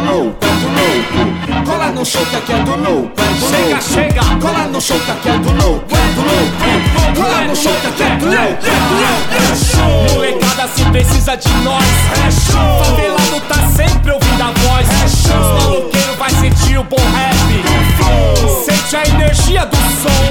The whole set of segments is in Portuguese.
louco, é do louco. Cola no show que aqui é do louco, é do louco. Chega, chega. Cola no show que aqui é do louco, é do louco. Cola no show que aqui é do louco, é do louco. É show. Molecada se precisa de nós. É show. Favelado tá sempre ouvindo a voz. É show. Os maloqueiros vai sentir o bom rap. Sente a energia do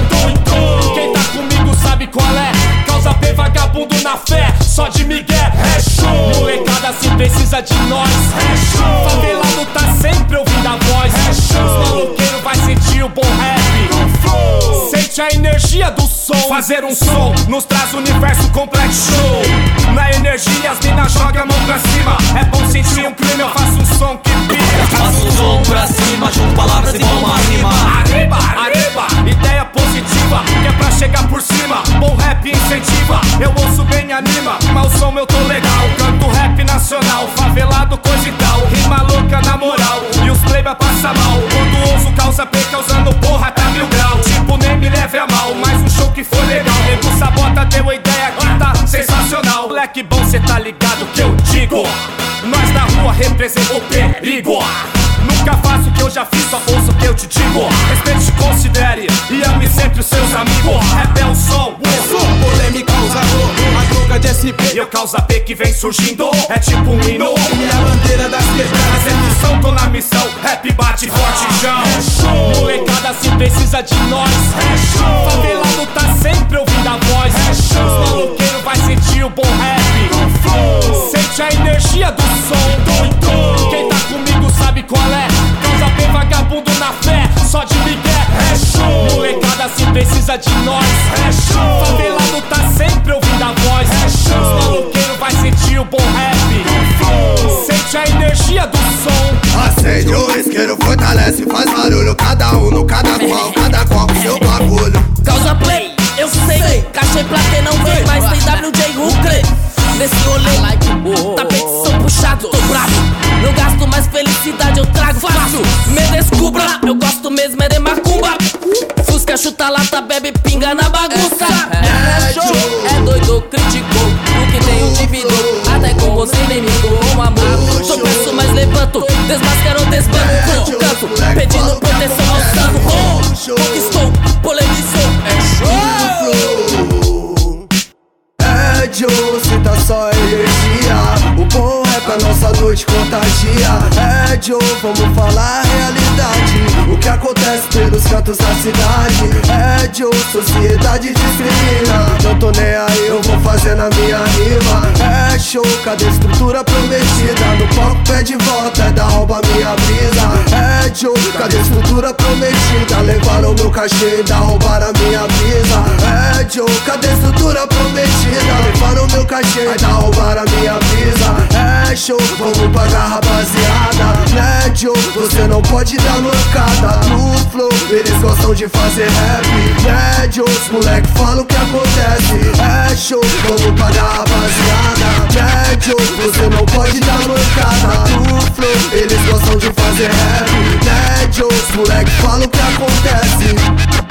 som. Quem tá comigo sabe qual é. Causa P vagabundo na fé, só de migué. É show. Molecada se precisa de nós. É show. Favelado tá sempre ouvindo a voz. É show. Os maloqueiros vai sentir o bom rap. Sente a energia do som. Fazer um som nos traz o universo completo. Show. Na energia as minas jogam a mão pra cima. É bom sentir um clima, eu faço um som que pica. Faço um som pra cima, junto palavras igual uma rima. Arriba, arriba, ideia positiva, que é pra chegar por cima. Bom rap incentiva, eu ouço bem e anima. Mal som eu tô legal, canto rap nacional. Favelado coisa e tal, rima louca na moral. E os playba passa mal, quando ouço causa P causando porra tá mil grau. Tipo nem me leve a mal, mas um show que foi legal. Nego Sabota deu a ideia que tá sensacional. Moleque bom cê tá ligado que eu digo. Nós na rua representa o perigo. Nunca faço o que eu já fiz, só ouço o que eu te digo. Respeite, considere e ame sempre os seus amigos. Rap é o som, Polêmica causa dor, a troca de SP. e eu causa P que vem surgindo. É tipo um hino. E a bandeira das quebradas. Execução, tô na missão. Rap bate forte, chão. É show. Molecada se precisa de nós. É show. Favelado tá sempre ouvindo a voz. É show. Os maloqueiros vai sentir o bom rap. Sente a energia do som. Quem tá comigo sabe qual é. Causa P vagabundo na fé, só de migué. É show. Molecada se precisa de nós. É show. Favelado tá sempre ouvindo a voz. É show. Os maloqueiros vai sentir o bom rap. Sente a energia do som. Acende o isqueiro, fortalece, faz barulho. Cada um no cada qual com seu bagulho. Causa play, eu sei. Cachê pra quem não vem, mas tem WJ Rucre. Nesse rolê, tapete puxado, tô bravo. Não gasto mais felicidade, eu trago fácil. Me descubra, eu gosto mesmo é de macumba. Fusca, chuta lata, bebe pinga na bagunça. É show, é doido, criticou. O que tem dividou, até com você inimigo. Com amor, tropeço, mas levanto. Desmascaro, desbanco, canto, pedindo proteção ao santo. Conquistou, polemizou, é show. É Joe, cita só energia. O bom rap a nossa noite contagia. É Joe, vamos falar a realidade. O que acontece pelos cantos da cidade. É Joe, sociedade discrimina. Não tô nem aí, eu vou fazendo a minha rima. É show, cadê a estrutura prometida? No palco pede volta, é da rouba minha brisa. É Joe, cadê a estrutura prometida? Levaram meu cachê, da roubaram a minha brisa. É Joe, cadê a estrutura prometida? Levaram meu cachê, da roubaram a minha brisa. É show, vamos pagar rapaziada. Né Joe, você não pode dar mancada. No flow, eles gostam de fazer rap. Né Joe, os moleque falam o que acontece. É show, vamos pagar rapaziada. Né Joe, você não pode dar mancada. No flow, eles gostam de fazer rap. Né Joe, os moleque falam o que acontece.